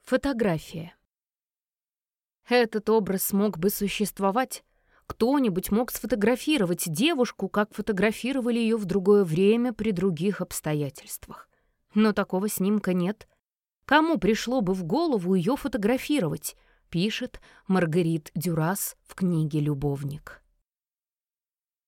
Фотография. Этот образ мог бы существовать. Кто-нибудь мог сфотографировать девушку, как фотографировали ее в другое время при других обстоятельствах. Но такого снимка нет. Кому пришло бы в голову ее фотографировать, пишет Маргарит Дюрас в книге «Любовник».